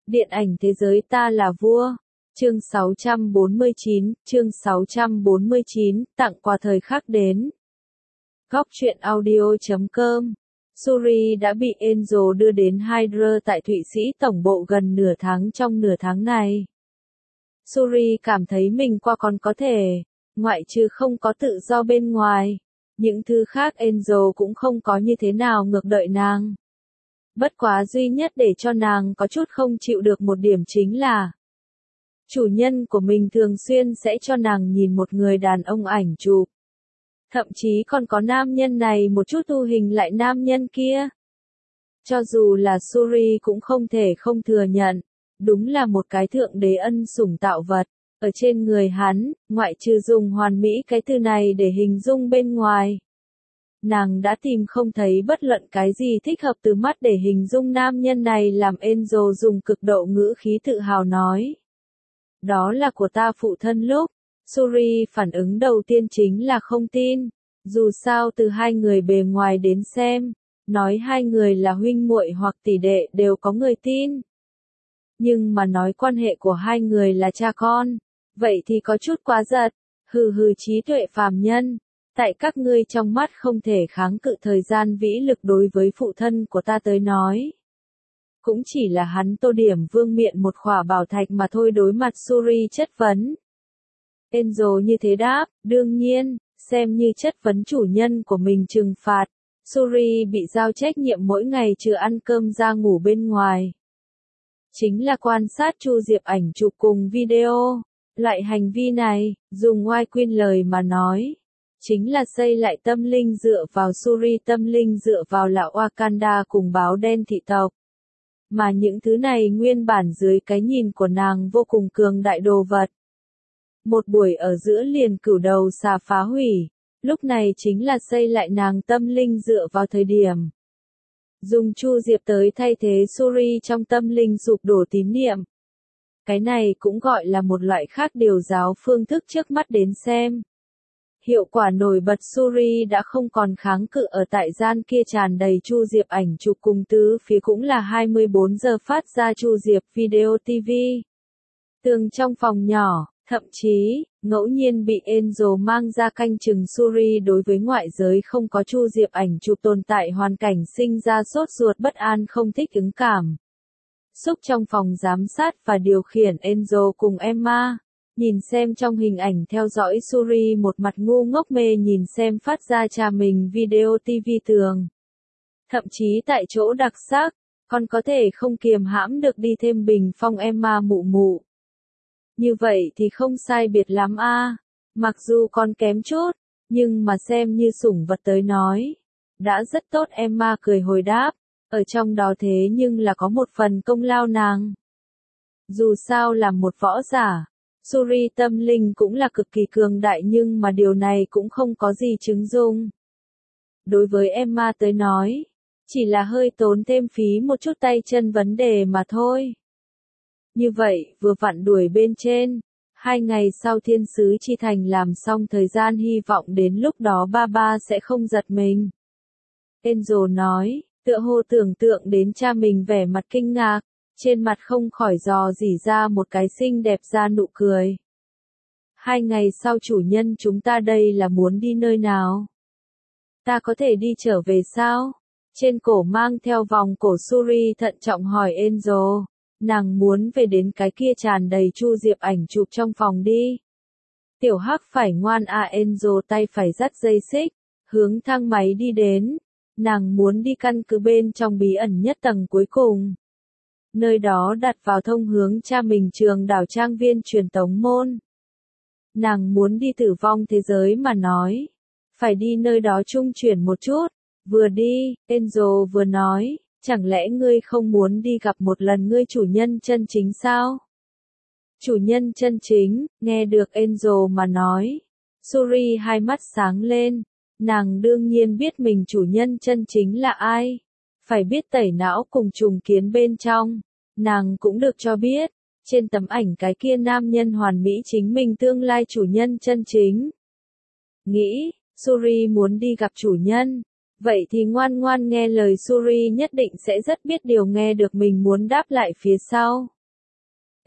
Điện ảnh thế giới ta là vua. Chương 649, tặng quà thời khắc đến. Góc truyện audio.com. Suri đã bị Enzo đưa đến Hydra tại Thụy Sĩ tổng bộ gần nửa tháng. Trong nửa tháng này, Suri cảm thấy mình còn có thể, ngoại trừ không có tự do bên ngoài. Những thứ khác Enzo cũng không có như thế nào ngược đợi nàng. Bất quá duy nhất để cho nàng có chút không chịu được một điểm chính là chủ nhân của mình thường xuyên sẽ cho nàng nhìn một người đàn ông ảnh chụp. Thậm chí còn có nam nhân này một chút thu hình lại nam nhân kia. Cho dù là Suri cũng không thể không thừa nhận, đúng là một cái thượng đế ân sủng tạo vật. Ở trên người hắn, ngoại trừ dùng hoàn mỹ cái từ này để hình dung bên ngoài, nàng đã tìm không thấy bất luận cái gì thích hợp từ mắt để hình dung nam nhân này, làm Enzo dùng cực độ ngữ khí tự hào nói. Đó là của ta phụ thân lúc. Suri phản ứng đầu tiên chính là không tin. Dù sao từ hai người bề ngoài đến xem, nói hai người là huynh muội hoặc tỷ đệ đều có người tin. Nhưng mà nói quan hệ của hai người là cha con, vậy thì có chút quá giật. Hừ trí tuệ phàm nhân. Tại các ngươi trong mắt không thể kháng cự thời gian vĩ lực, đối với phụ thân của ta tới nói, cũng chỉ là hắn tô điểm vương miện một khỏa bảo thạch mà thôi. Đối mặt Suri chất vấn, Enzo như thế đáp, đương nhiên, xem như chất vấn chủ nhân của mình trừng phạt. Suri bị giao trách nhiệm mỗi ngày trừ ăn cơm ra ngủ bên ngoài, chính là quan sát Chu Diệp ảnh chụp cùng video. Loại hành vi này, dùng ngoài quyên lời mà nói, chính là xây lại tâm linh dựa vào Suri, tâm linh dựa vào là Wakanda cùng báo đen thị tộc. Mà những thứ này nguyên bản dưới cái nhìn của nàng vô cùng cường đại đồ vật. Một buổi ở giữa liền cửu đầu xà phá hủy, lúc này chính là xây lại nàng tâm linh dựa vào thời điểm. Dùng Chu Diệp tới thay thế Suri trong tâm linh sụp đổ tín niệm. Cái này cũng gọi là một loại khác điều giáo phương thức trước mắt đến xem. Hiệu quả nổi bật, Suri đã không còn kháng cự ở tại gian kia tràn đầy Chu Diệp ảnh chụp cùng tứ phía cũng là 24 giờ phát ra Chu Diệp video TV. Tường trong phòng nhỏ, thậm chí, ngẫu nhiên bị Enzo mang ra canh chừng Suri đối với ngoại giới không có Chu Diệp ảnh chụp tồn tại hoàn cảnh sinh ra sốt ruột bất an không thích ứng cảm. Xúc trong phòng giám sát và điều khiển Enzo cùng Emma. Nhìn xem trong hình ảnh theo dõi Suri một mặt ngu ngốc mê nhìn xem phát ra cha mình video TV tường. Thậm chí tại chỗ đặc sắc, còn có thể không kiềm hãm được đi thêm bình phong Emma mụ mụ. Như vậy thì không sai biệt lắm a. Mặc dù còn kém chút, nhưng mà xem như sủng vật tới nói, đã rất tốt. Emma cười hồi đáp, ở trong đó thế nhưng là có một phần công lao nàng. Dù sao làm một võ giả, Suri tâm linh cũng là cực kỳ cường đại, nhưng mà điều này cũng không có gì chứng dụng. Đối với Emma tới nói, chỉ là hơi tốn thêm phí một chút tay chân vấn đề mà thôi. Như vậy, vừa vặn đuổi bên trên. 2 ngày sau thiên sứ chi thành làm xong thời gian, hy vọng đến lúc đó ba sẽ không giật mình. Enzo nói, tựa hồ tưởng tượng đến cha mình vẻ mặt kinh ngạc. Trên mặt không khỏi dò dỉ ra một cái xinh đẹp ra nụ cười. 2 ngày sau chủ nhân, chúng ta đây là muốn đi nơi nào? Ta có thể đi trở về sao? Trên cổ mang theo vòng cổ Suri thận trọng hỏi Enzo. Nàng muốn về đến cái kia tràn đầy Chu Diệp ảnh chụp trong phòng đi. Tiểu Hắc phải ngoan à. Enzo tay phải dắt dây xích, hướng thang máy đi đến. Nàng muốn đi căn cứ bên trong bí ẩn nhất tầng cuối cùng. Nơi đó đặt vào thông hướng cha mình trường đảo trang viên truyền tống môn. Nàng muốn đi tử vong thế giới mà nói. Phải đi nơi đó trung chuyển một chút. Vừa đi, Enzo vừa nói, chẳng lẽ ngươi không muốn đi gặp một lần ngươi chủ nhân chân chính sao? Chủ nhân chân chính, nghe được Enzo mà nói. Suri hai mắt sáng lên. Nàng đương nhiên biết mình chủ nhân chân chính là ai. Phải biết tẩy não cùng trùng kiến bên trong. Nàng cũng được cho biết, trên tấm ảnh cái kia nam nhân hoàn mỹ chính mình tương lai chủ nhân chân chính. Nghĩ, Suri muốn đi gặp chủ nhân. Vậy thì ngoan ngoan nghe lời, Suri nhất định sẽ rất biết điều. Nghe được mình muốn đáp lại phía sau.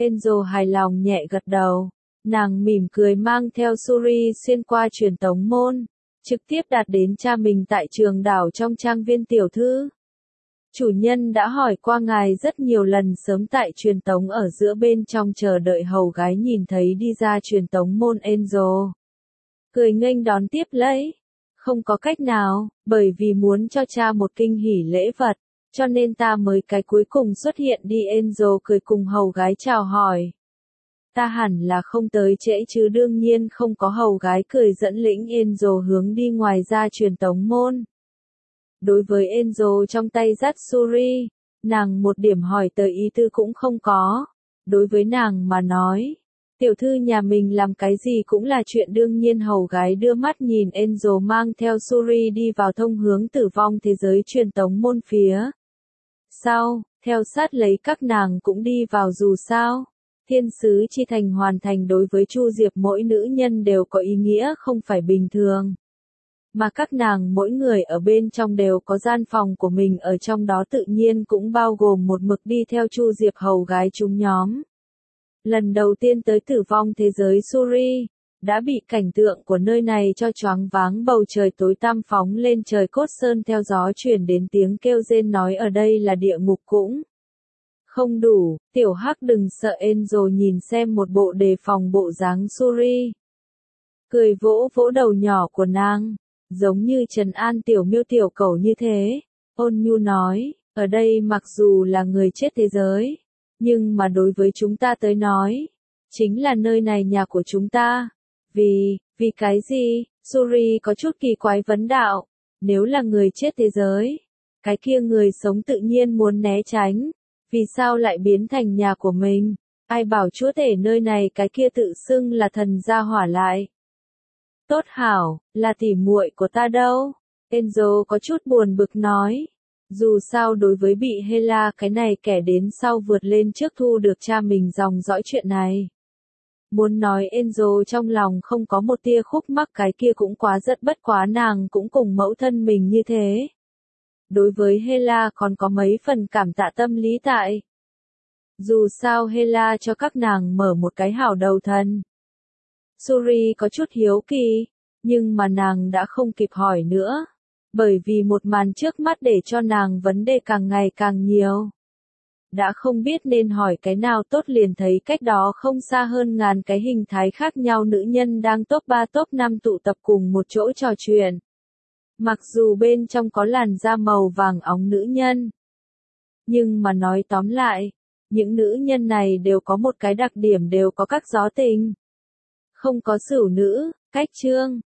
Enzo hài lòng nhẹ gật đầu. Nàng mỉm cười mang theo Suri xuyên qua truyền tống môn, trực tiếp đạt đến cha mình tại trường đảo trong trang viên. Tiểu thư, chủ nhân đã hỏi qua ngài rất nhiều lần. Sớm tại truyền tống ở giữa bên trong chờ đợi hầu gái nhìn thấy đi ra truyền tống môn. Enzo cười nghênh đón tiếp lấy. Không có cách nào, bởi vì muốn cho cha một kinh hỉ lễ vật, cho nên ta mới cái cuối cùng xuất hiện đi. Enzo cười cùng hầu gái chào hỏi. Ta hẳn là không tới trễ chứ? Đương nhiên không có. Hầu gái cười dẫn lĩnh Enzo hướng đi ngoài ra truyền tống môn. Đối với Enzo trong tay dắt Suri, nàng một điểm hỏi tới ý tư cũng không có. Đối với nàng mà nói, tiểu thư nhà mình làm cái gì cũng là chuyện đương nhiên. Hầu gái đưa mắt nhìn Enzo mang theo Suri đi vào thông hướng tử vong thế giới truyền tống môn phía sau, theo sát lấy các nàng cũng đi vào. Dù sao, thiên sứ chi thành hoàn thành đối với Chu Diệp mỗi nữ nhân đều có ý nghĩa không phải bình thường. Mà các nàng mỗi người ở bên trong đều có gian phòng của mình, ở trong đó tự nhiên cũng bao gồm một mực đi theo Chu Diệp hầu gái chúng nhóm. Lần đầu tiên tới tử vong thế giới Suri, đã bị cảnh tượng của nơi này cho choáng váng. Bầu trời tối tăm phóng lên trời, cốt sơn theo gió chuyển đến tiếng kêu rên nói ở đây là địa ngục cũng không đủ. Tiểu Hắc đừng sợ. Enzo nhìn xem một bộ đề phòng bộ dáng Suri, cười vỗ vỗ đầu nhỏ của nàng, giống như trấn an tiểu miêu tiểu cẩu như thế. Ôn nhu nói, ở đây mặc dù là người chết thế giới, nhưng mà đối với chúng ta tới nói, chính là nơi này nhà của chúng ta. Vì cái gì? Suri có chút kỳ quái vấn đạo. Nếu là người chết thế giới, cái kia người sống tự nhiên muốn né tránh. Vì sao lại biến thành nhà của mình? Ai bảo chúa tể nơi này cái kia tự xưng là thần gia hỏa lại? Tốt hảo, là tỉ muội của ta đâu? Enzo có chút buồn bực nói. Dù sao đối với bị Hela cái này kẻ đến sau vượt lên trước thu được cha mình dòng dõi chuyện này. Muốn nói Enzo trong lòng không có một tia khúc mắc cái kia cũng quá rất, bất quá nàng cũng cùng mẫu thân mình như thế. Đối với Hela còn có mấy phần cảm tạ tâm lý tại. Dù sao Hela cho các nàng mở một cái hảo đầu thân. Suri có chút hiếu kỳ, nhưng mà nàng đã không kịp hỏi nữa. Bởi vì một màn trước mắt để cho nàng vấn đề càng ngày càng nhiều. Đã không biết nên hỏi cái nào tốt, liền thấy cách đó không xa hơn ngàn cái hình thái khác nhau nữ nhân đang top 3 top 5 tụ tập cùng một chỗ trò chuyện. Mặc dù bên trong có làn da màu vàng óng nữ nhân, nhưng mà nói tóm lại, những nữ nhân này đều có một cái đặc điểm, đều có các gió tình. Không có sửu nữ, cách trương,